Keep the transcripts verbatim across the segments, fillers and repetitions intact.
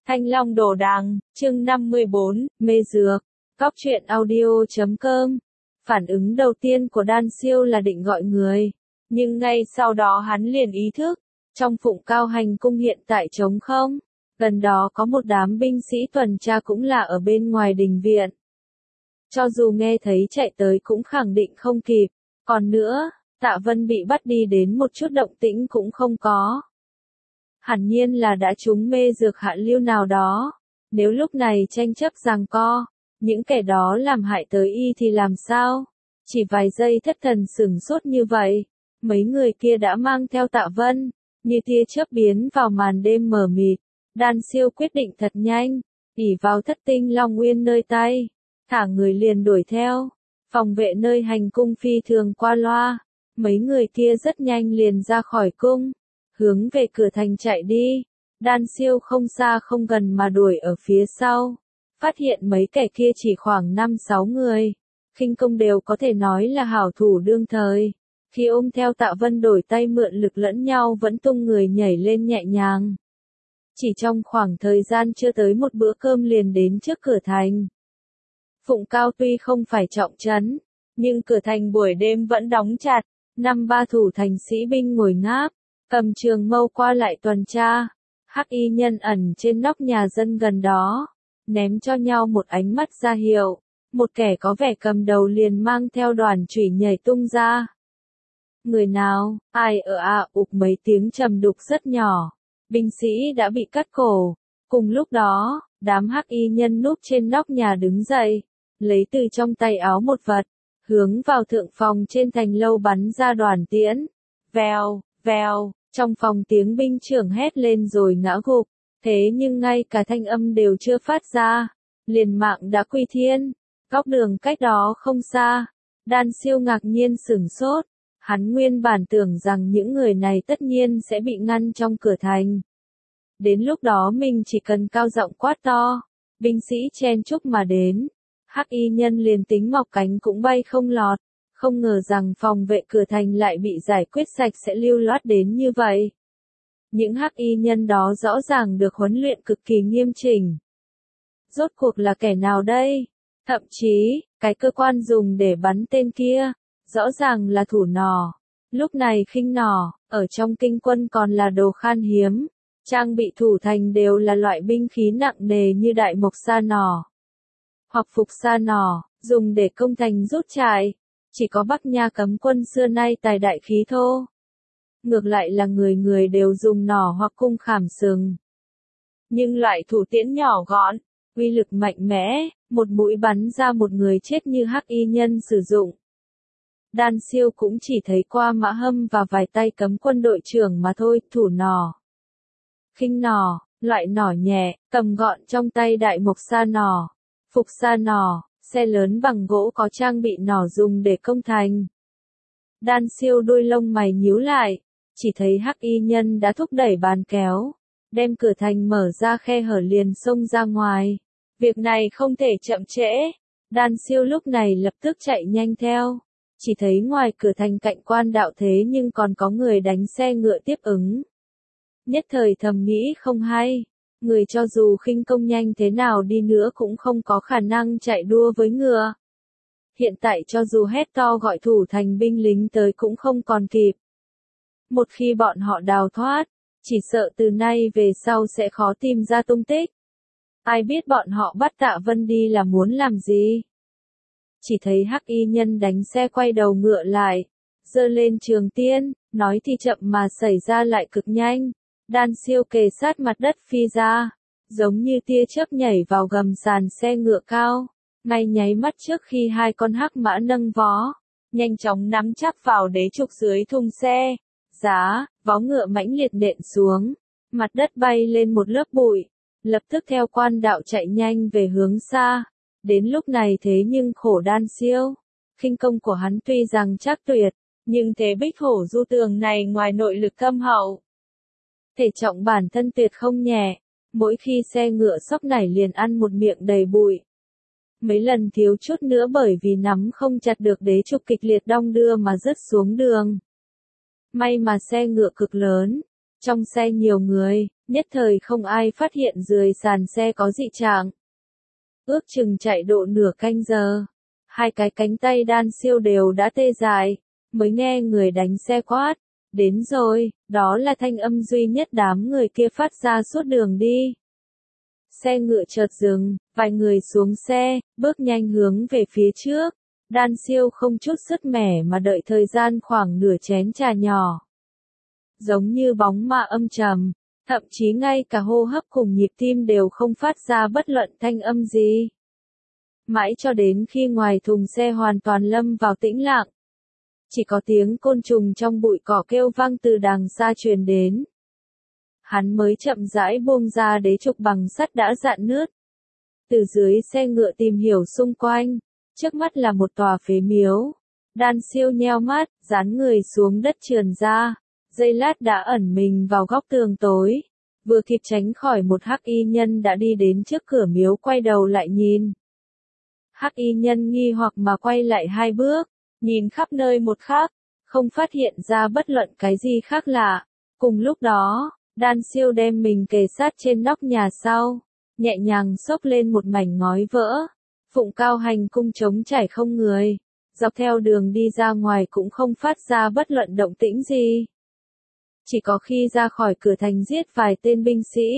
Thanh Long Đồ Đằng, chương năm mươi bốn, mê dược. Cóc truyện audio chấm com. Phản ứng đầu tiên của Đan Siêu là định gọi người, nhưng ngay sau đó hắn liền ý thức, trong Phụng Cao Hành cung hiện tại trống không, gần đó có một đám binh sĩ tuần tra cũng là ở bên ngoài đình viện. Cho dù nghe thấy chạy tới cũng khẳng định không kịp, còn nữa, Tạ Vân bị bắt đi đến một chút động tĩnh cũng không có. Hẳn nhiên là đã trúng mê dược hạ lưu nào đó, nếu lúc này tranh chấp giằng co, những kẻ đó làm hại tới y thì làm sao? Chỉ vài giây thất thần sửng sốt như vậy, mấy người kia đã mang theo Tạ Vân, như tia chớp biến vào màn đêm mờ mịt. Đan Siêu quyết định thật nhanh, ỷ vào thất tinh Long Nguyên nơi tay, thả người liền đuổi theo, phòng vệ nơi hành cung phi thường qua loa, mấy người kia rất nhanh liền ra khỏi cung, hướng về cửa thành chạy đi. Đan Siêu không xa không gần mà đuổi ở phía sau, phát hiện mấy kẻ kia chỉ khoảng năm sáu người, khinh công đều có thể nói là hảo thủ đương thời. Khi ôm theo Tạ Vân đổi tay mượn lực lẫn nhau vẫn tung người nhảy lên nhẹ nhàng. Chỉ trong khoảng thời gian chưa tới một bữa cơm liền đến trước cửa thành. Phụng Cao tuy không phải trọng trấn, nhưng cửa thành buổi đêm vẫn đóng chặt, năm ba thủ thành sĩ binh ngồi ngáp, cầm trường mâu qua lại tuần tra. Hắc y nhân ẩn trên nóc nhà dân gần đó, ném cho nhau một ánh mắt ra hiệu, một kẻ có vẻ cầm đầu liền mang theo đoàn chủy nhảy tung ra. Người nào, ai ở à ục mấy tiếng trầm đục rất nhỏ, binh sĩ đã bị cắt cổ. Cùng lúc đó, đám hắc y nhân núp trên nóc nhà đứng dậy, lấy từ trong tay áo một vật, hướng vào thượng phòng trên thành lâu bắn ra đoàn tiễn. Vèo, vèo, trong phòng tiếng binh trưởng hét lên rồi ngã gục, thế nhưng ngay cả thanh âm đều chưa phát ra, liền mạng đã quy thiên. Góc đường cách đó không xa, Đan Siêu ngạc nhiên sửng sốt, hắn nguyên bản tưởng rằng những người này tất nhiên sẽ bị ngăn trong cửa thành. Đến lúc đó mình chỉ cần cao giọng quát to, binh sĩ chen chúc mà đến, hắc y nhân liền tính mọc cánh cũng bay không lọt, không ngờ rằng phòng vệ cửa thành lại bị giải quyết sạch sẽ lưu loát đến như vậy. Những hắc y nhân đó rõ ràng được huấn luyện cực kỳ nghiêm chỉnh. Rốt cuộc là kẻ nào đây? Thậm chí, cái cơ quan dùng để bắn tên kia, rõ ràng là thủ nỏ. Lúc này khinh nỏ, ở trong kinh quân còn là đồ khan hiếm. Trang bị thủ thành đều là loại binh khí nặng nề như đại mộc sa nỏ, hoặc phục sa nỏ, dùng để công thành rút trại. Chỉ có Bắc Nha cấm quân xưa nay tài đại khí thô. Ngược lại là người người đều dùng nỏ hoặc cung khảm sừng. Nhưng loại thủ tiễn nhỏ gọn, uy lực mạnh mẽ, một mũi bắn ra một người chết như hắc y nhân sử dụng. Đan Siêu cũng chỉ thấy qua Mã Hâm và vài tay cấm quân đội trưởng mà thôi. Thủ nỏ, khinh nỏ, loại nỏ nhẹ, cầm gọn trong tay đại mộc sa nỏ, phục sa nỏ, xe lớn bằng gỗ có trang bị nỏ dùng để công thành. Đan Siêu đôi lông mày nhíu lại, chỉ thấy hắc y nhân đã thúc đẩy bàn kéo, đem cửa thành mở ra khe hở liền xông ra ngoài. Việc này không thể chậm trễ. Đan Siêu lúc này lập tức chạy nhanh theo, chỉ thấy ngoài cửa thành cạnh quan đạo thế nhưng còn có người đánh xe ngựa tiếp ứng. Nhất thời thầm nghĩ không hay, người cho dù khinh công nhanh thế nào đi nữa cũng không có khả năng chạy đua với ngựa. Hiện tại cho dù hét to gọi thủ thành binh lính tới cũng không còn kịp. Một khi bọn họ đào thoát, chỉ sợ từ nay về sau sẽ khó tìm ra tung tích. Ai biết bọn họ bắt Tạ Vân đi là muốn làm gì? Chỉ thấy hắc y nhân đánh xe quay đầu ngựa lại, giơ lên trường tiên, nói thì chậm mà xảy ra lại cực nhanh. Đan Siêu kề sát mặt đất phi ra, giống như tia chớp nhảy vào gầm sàn xe ngựa cao, ngay nháy mắt trước khi hai con hắc mã nâng vó, nhanh chóng nắm chắc vào đế trục dưới thùng xe. Giá, vó ngựa mãnh liệt nện xuống, mặt đất bay lên một lớp bụi, lập tức theo quan đạo chạy nhanh về hướng xa. Đến lúc này thế nhưng khổ Đan Siêu, khinh công của hắn tuy rằng chắc tuyệt, nhưng thế bích hổ du tường này ngoài nội lực thâm hậu, thể trọng bản thân tuyệt không nhẹ, mỗi khi xe ngựa sóc nảy liền ăn một miệng đầy bụi. Mấy lần thiếu chút nữa bởi vì nắm không chặt được đế trục kịch liệt đong đưa mà rớt xuống đường. May mà xe ngựa cực lớn, trong xe nhiều người, Nhất thời không ai phát hiện dưới sàn xe có dị trạng. Ước chừng chạy độ nửa canh giờ. Hai cái cánh tay đan siêu đều đã tê dại, mới nghe người đánh xe quát. Đến rồi, đó là thanh âm duy nhất đám người kia phát ra suốt đường đi. Xe ngựa chợt dừng, vài người xuống xe, bước nhanh hướng về phía trước. Đan siêu không chút sứt mẻ mà đợi thời gian khoảng nửa chén trà nhỏ. Giống như bóng ma âm trầm, thậm chí ngay cả hô hấp cùng nhịp tim đều không phát ra bất luận thanh âm gì. Mãi cho đến khi ngoài thùng xe hoàn toàn lâm vào tĩnh lặng. Chỉ có tiếng côn trùng trong bụi cỏ kêu vang từ đằng xa truyền đến. Hắn mới chậm rãi buông ra đế trục bằng sắt đã rạn nứt. Từ dưới xe ngựa tìm hiểu xung quanh, trước mắt là một tòa phế miếu. Đan siêu nheo mắt, dán người xuống đất trườn ra, giây lát đã ẩn mình vào góc tường tối. Vừa kịp tránh khỏi một hắc y nhân đã đi đến trước cửa miếu quay đầu lại nhìn. Hắc y nhân nghi hoặc mà quay lại hai bước, nhìn khắp nơi một khắc, không phát hiện ra bất luận cái gì khác lạ. Cùng lúc đó, Đan siêu đem mình kề sát trên nóc nhà sau, nhẹ nhàng xốc lên một mảnh ngói vỡ. Phụng cao hành cung trống trải không người, dọc theo đường đi ra ngoài cũng không phát ra bất luận động tĩnh gì. Chỉ có khi ra khỏi cửa thành giết vài tên binh sĩ,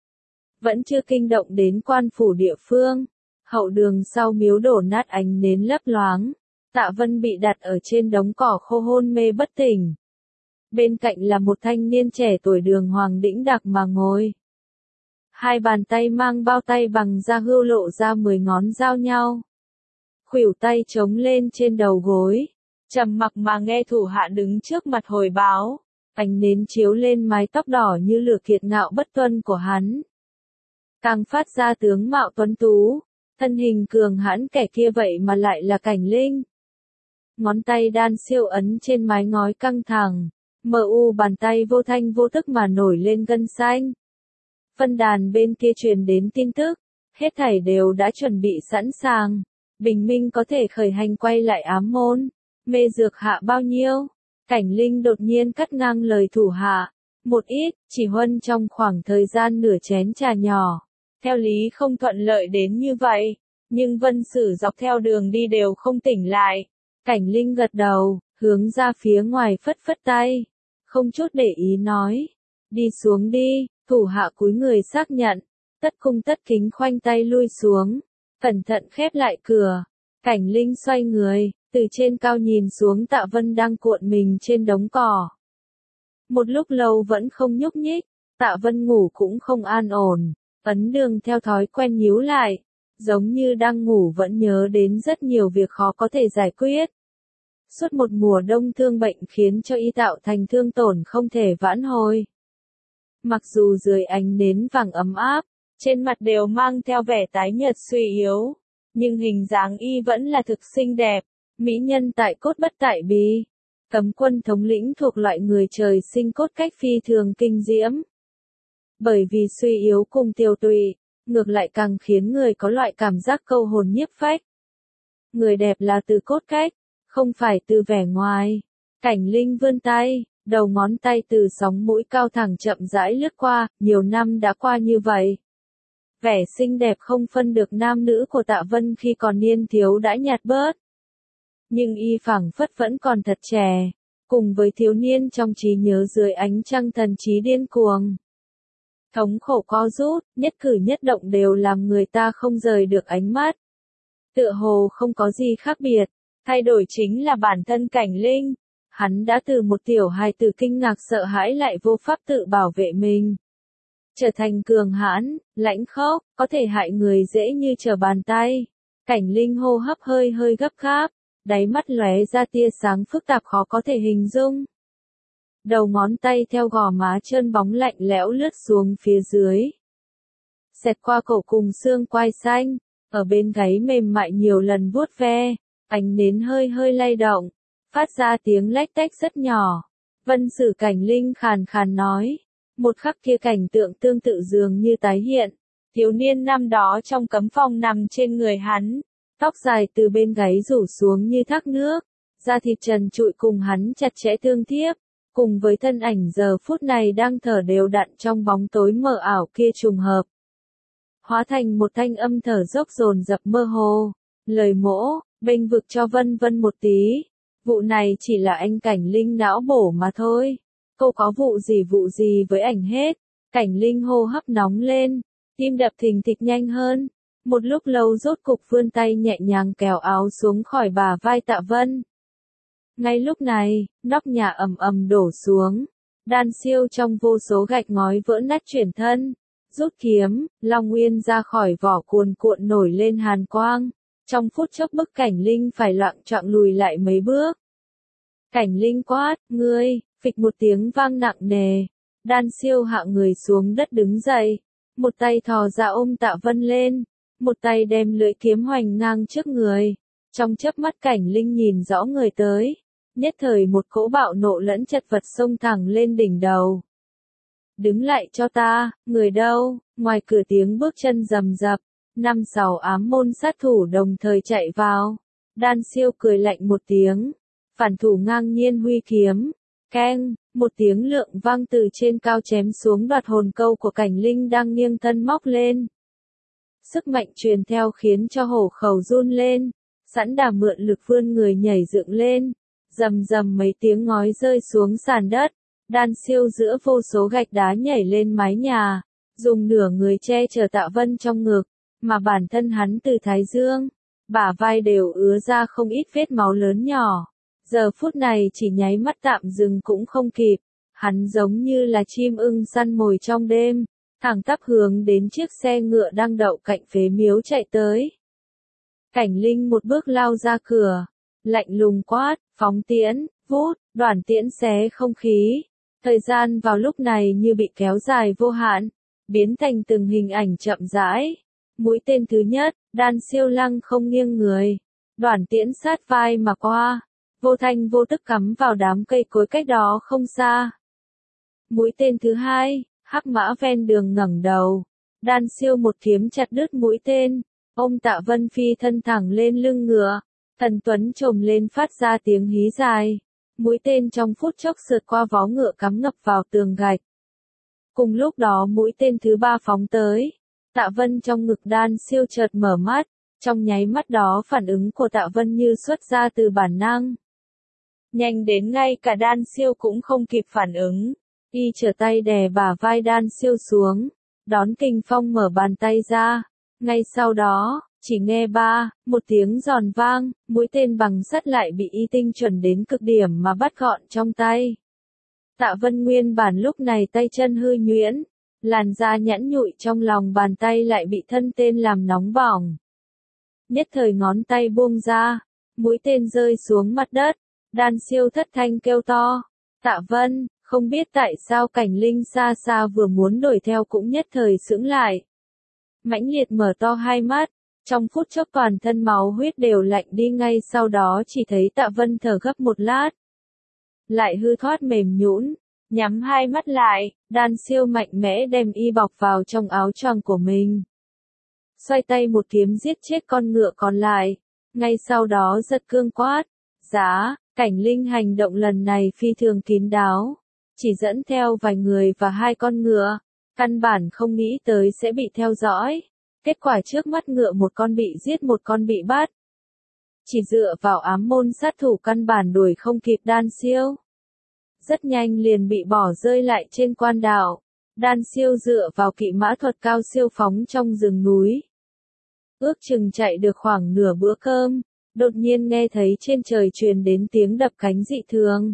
vẫn chưa kinh động đến quan phủ địa phương. Hậu đường sau miếu đổ nát ánh nến lấp loáng, Tạ Vân bị đặt ở trên đống cỏ khô hôn mê bất tỉnh. Bên cạnh là một thanh niên trẻ tuổi đường hoàng đĩnh đạc mà ngồi. Hai bàn tay mang bao tay bằng da hươu lộ ra mười ngón giao nhau. Khuỷu tay chống lên trên đầu gối, trầm mặc mà nghe thủ hạ đứng trước mặt hồi báo. Ánh nến chiếu lên mái tóc đỏ như lửa kiệt ngạo bất tuân của hắn. Càng phát ra tướng mạo tuấn tú, thân hình cường hãn, kẻ kia vậy mà lại là Cảnh Linh. Ngón tay Đan siêu ấn trên mái ngói căng thẳng, mờ u bàn tay vô thanh vô tức mà nổi lên gân xanh. Phân đàn bên kia truyền đến tin tức, hết thảy đều đã chuẩn bị sẵn sàng, bình minh có thể khởi hành quay lại ám môn. Mê dược hạ bao nhiêu? Cảnh Linh đột nhiên cắt ngang lời thủ hạ. Một ít, chỉ huân trong khoảng thời gian nửa chén trà nhỏ. Theo lý không thuận lợi đến như vậy, nhưng Vân Sử dọc theo đường đi đều không tỉnh lại. Cảnh Linh gật đầu, hướng ra phía ngoài phất phất tay, không chút để ý nói. Đi xuống đi, thủ hạ cúi người xác nhận, tất cung tất kính khoanh tay lui xuống, cẩn thận khép lại cửa. Cảnh Linh xoay người, từ trên cao nhìn xuống Tạ Vân đang cuộn mình trên đống cỏ. Một lúc lâu vẫn không nhúc nhích, Tạ Vân ngủ cũng không an ổn, ấn đường theo thói quen nhíu lại, giống như đang ngủ vẫn nhớ đến rất nhiều việc khó có thể giải quyết. Suốt một mùa đông thương bệnh khiến cho y tạo thành thương tổn không thể vãn hồi. Mặc dù dưới ánh nến vàng ấm áp, trên mặt đều mang theo vẻ tái nhợt suy yếu, nhưng hình dáng y vẫn là thực xinh đẹp, mỹ nhân tại cốt bất tại bi. Cấm quân thống lĩnh thuộc loại người trời sinh cốt cách phi thường kinh diễm. Bởi vì suy yếu cùng tiêu tụy, ngược lại càng khiến người có loại cảm giác câu hồn nhiếp phách. Người đẹp là từ cốt cách, không phải từ vẻ ngoài. Cảnh Linh vươn tay, đầu ngón tay từ sóng mũi cao thẳng chậm rãi lướt qua, nhiều năm đã qua như vậy. Vẻ xinh đẹp không phân được nam nữ của Tạ Vân khi còn niên thiếu đã nhạt bớt. Nhưng y phảng phất vẫn còn thật trẻ, cùng với thiếu niên trong trí nhớ dưới ánh trăng thần trí điên cuồng. Thống khổ co rút, nhất cử nhất động đều làm người ta không rời được ánh mắt. Tựa hồ không có gì khác biệt, thay đổi chính là bản thân Cảnh Linh. Hắn đã từ một tiểu hài tử kinh ngạc sợ hãi lại vô pháp tự bảo vệ mình, trở thành cường hãn, lãnh khốc, có thể hại người dễ như trở bàn tay. Cảnh Linh hô hấp hơi hơi gấp gáp, đáy mắt lóe ra tia sáng phức tạp khó có thể hình dung. Đầu ngón tay theo gò má trơn bóng lạnh lẽo lướt xuống phía dưới, xẹt qua cổ cùng xương quai xanh, ở bên gáy mềm mại nhiều lần vuốt ve, ánh nến hơi hơi lay động, phát ra tiếng lách tách rất nhỏ. Vân Sử Cảnh Linh khàn khàn nói, một khắc kia cảnh tượng tương tự dường như tái hiện. Thiếu niên năm đó trong cấm phong nằm trên người hắn, tóc dài từ bên gáy rủ xuống như thác nước, da thịt trần trụi cùng hắn chặt chẽ tương tiếp, cùng với thân ảnh giờ phút này đang thở đều đặn trong bóng tối mờ ảo kia trùng hợp. Hóa thành một thanh âm thở dốc dồn dập mơ hồ, lời mỗ, bênh vực cho Vân Vân một tí, vụ này chỉ là anh Cảnh Linh não bổ mà thôi, cô có vụ gì vụ gì với ảnh hết. Cảnh Linh hô hấp nóng lên, tim đập thình thịch nhanh hơn, một lúc lâu rốt cục vươn tay nhẹ nhàng kéo áo xuống khỏi bả vai Tạ Vân. Ngay lúc này, nóc nhà ầm ầm đổ xuống, Đan Siêu trong vô số gạch ngói vỡ nát chuyển thân, rút kiếm, Long Nguyên ra khỏi vỏ cuồn cuộn nổi lên hàn quang, trong phút chốc bức Cảnh Linh phải loạng choạng lùi lại mấy bước. Cảnh Linh quát, ngươi, phịch một tiếng vang nặng nề, Đan Siêu hạ người xuống đất đứng dậy, một tay thò ra ôm Tạ Vân lên, một tay đem lưỡi kiếm hoành ngang trước người. Trong chớp mắt Cảnh Linh nhìn rõ người tới, nhất thời một cỗ bạo nộ lẫn chật vật xông thẳng lên đỉnh đầu. Đứng lại cho ta, người đâu? Ngoài cửa tiếng bước chân rầm rập, năm sáu ám môn sát thủ đồng thời chạy vào. Đan Siêu cười lạnh một tiếng, phản thủ ngang nhiên huy kiếm, keng, một tiếng lượng vang từ trên cao chém xuống đoạt hồn câu của Cảnh Linh đang nghiêng thân móc lên. Sức mạnh truyền theo khiến cho hổ khẩu run lên, sẵn đà mượn lực vươn người nhảy dựng lên, rầm rầm mấy tiếng ngói rơi xuống sàn đất. Đan Siêu giữa vô số gạch đá nhảy lên mái nhà, dùng nửa người che chở Tạ Vân trong ngực, mà bản thân hắn từ thái dương, bả vai đều ứa ra không ít vết máu lớn nhỏ. Giờ phút này chỉ nháy mắt tạm dừng cũng không kịp, hắn giống như là chim ưng săn mồi trong đêm, thẳng tắp hướng đến chiếc xe ngựa đang đậu cạnh phế miếu chạy tới. Cảnh Linh một bước lao ra cửa, lạnh lùng quát, phóng tiễn, vút, đoàn tiễn xé không khí. Thời gian vào lúc này như bị kéo dài vô hạn, biến thành từng hình ảnh chậm rãi. Mũi tên thứ nhất, Đan Siêu lăng không nghiêng người, đoàn tiễn sát vai mà qua, vô thanh vô tức cắm vào đám cây cối cách đó không xa. Mũi tên thứ hai, hắc mã ven đường ngẩng đầu, Đan Siêu một kiếm chặt đứt mũi tên, ôm Tạ Vân phi thân thẳng lên lưng ngựa, thần tuấn trồm lên phát ra tiếng hí dài. Mũi tên trong phút chốc sượt qua vó ngựa cắm ngập vào tường gạch. Cùng lúc đó mũi tên thứ ba phóng tới. Tạ Vân trong ngực Đan Siêu chợt mở mắt, trong nháy mắt đó phản ứng của Tạ Vân như xuất ra từ bản năng. Nhanh đến ngay cả Đan Siêu cũng không kịp phản ứng, y trở tay đè bả vai Đan Siêu xuống, đón kình phong mở bàn tay ra. Ngay sau đó, chỉ nghe ba, một tiếng giòn vang, mũi tên bằng sắt lại bị y tinh chuẩn đến cực điểm mà bắt gọn trong tay. Tạ Vân nguyên bản lúc này tay chân hư nhuyễn, làn da nhẵn nhụi trong lòng bàn tay lại bị thân tên làm nóng bỏng. Nhất thời ngón tay buông ra, mũi tên rơi xuống mặt đất, Đan Siêu thất thanh kêu to. Tạ Vân, không biết tại sao Cảnh Linh xa xa vừa muốn đuổi theo cũng nhất thời sững lại. Mãnh liệt mở to hai mắt, trong phút chốc toàn thân máu huyết đều lạnh đi, ngay sau đó chỉ thấy Tạ Vân thở gấp một lát. Lại hư thoát mềm nhũn, nhắm hai mắt lại, Đan Siêu mạnh mẽ đem y bọc vào trong áo choàng của mình. Xoay tay một kiếm giết chết con ngựa còn lại, ngay sau đó giật cương quát. Giá, Cảnh Linh hành động lần này phi thường kín đáo, chỉ dẫn theo vài người và hai con ngựa, căn bản không nghĩ tới sẽ bị theo dõi. Kết quả trước mắt ngựa một con bị giết một con bị bắt. Chỉ dựa vào ám môn sát thủ căn bản đuổi không kịp Đan Siêu. Rất nhanh liền bị bỏ rơi lại trên quan đảo. Đan Siêu dựa vào kỵ mã thuật cao siêu phóng trong rừng núi. Ước chừng chạy được khoảng nửa bữa cơm, đột nhiên nghe thấy trên trời truyền đến tiếng đập cánh dị thường.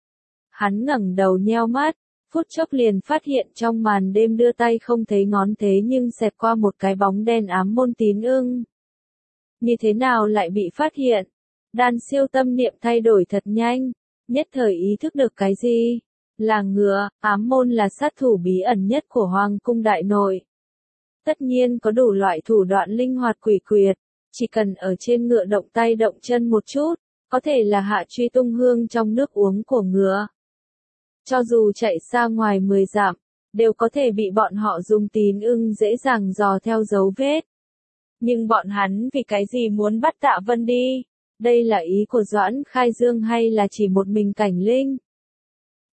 Hắn ngẩng đầu nheo mắt, phút chốc liền phát hiện trong màn đêm đưa tay không thấy ngón thế nhưng xẹt qua một cái bóng đen ám môn Tín Ưng. Như thế nào lại bị phát hiện? Đan Siêu tâm niệm thay đổi thật nhanh, nhất thời ý thức được cái gì? Là ngựa, ám môn là sát thủ bí ẩn nhất của Hoàng cung đại nội. Tất nhiên có đủ loại thủ đoạn linh hoạt quỷ quyệt, chỉ cần ở trên ngựa động tay động chân một chút, có thể là hạ truy tung hương trong nước uống của ngựa. Cho dù chạy xa ngoài mười dặm, đều có thể bị bọn họ dùng Tín Ưng dễ dàng dò theo dấu vết. Nhưng bọn hắn vì cái gì muốn bắt Tạ Vân đi? Đây là ý của Doãn Khai Dương hay là chỉ một mình Cảnh Linh?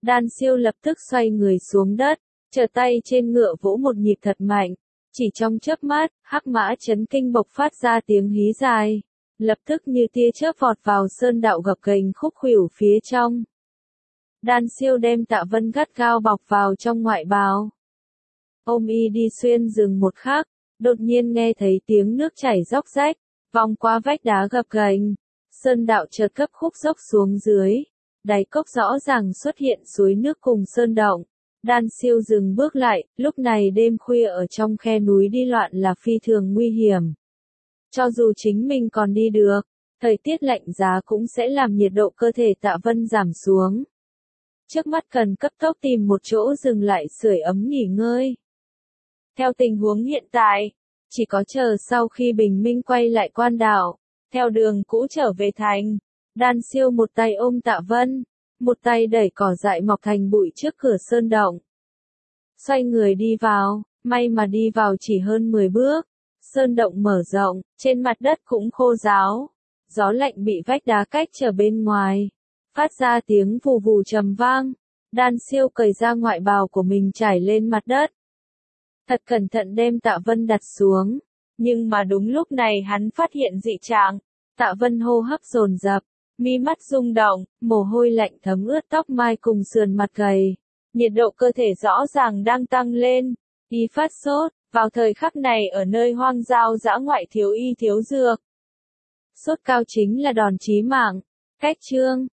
Đan Siêu lập tức xoay người xuống đất, trở tay trên ngựa vỗ một nhịp thật mạnh. Chỉ trong chớp mắt, hắc mã chấn kinh bộc phát ra tiếng hí dài. Lập tức như tia chớp vọt vào sơn đạo gập ghềnh khúc khuỷu phía trong. Đan Siêu đem Tạ Vân gắt gao bọc vào trong ngoại bào. Ôm y đi xuyên rừng một khắc, đột nhiên nghe thấy tiếng nước chảy róc rách, vòng qua vách đá gập ghềnh. Sơn đạo chợt cấp khúc dốc xuống dưới. Đáy cốc rõ ràng xuất hiện suối nước cùng sơn động. Đan Siêu dừng bước lại, lúc này đêm khuya ở trong khe núi đi loạn là phi thường nguy hiểm. Cho dù chính mình còn đi được, thời tiết lạnh giá cũng sẽ làm nhiệt độ cơ thể Tạ Vân giảm xuống. Trước mắt cần cấp tốc tìm một chỗ dừng lại sưởi ấm nghỉ ngơi. Theo tình huống hiện tại, chỉ có chờ sau khi bình minh quay lại quan đảo, theo đường cũ trở về thành. Đan Siêu một tay ôm Tạ Vân, một tay đẩy cỏ dại mọc thành bụi trước cửa sơn động. Xoay người đi vào, may mà đi vào chỉ hơn mười bước. Sơn động mở rộng, trên mặt đất cũng khô ráo. Gió lạnh bị vách đá cách trở bên ngoài. Phát ra tiếng vù vù trầm vang. Đan Siêu cởi ra ngoại bào của mình trải lên mặt đất. Thật cẩn thận đem Tạ Vân đặt xuống. Nhưng mà đúng lúc này hắn phát hiện dị trạng. Tạ Vân hô hấp dồn dập, mi mắt rung động, mồ hôi lạnh thấm ướt tóc mai cùng sườn mặt gầy. Nhiệt độ cơ thể rõ ràng đang tăng lên. Y phát sốt, vào thời khắc này ở nơi hoang giao dã ngoại thiếu y thiếu dược. Sốt cao chính là đòn chí mạng. Cách chương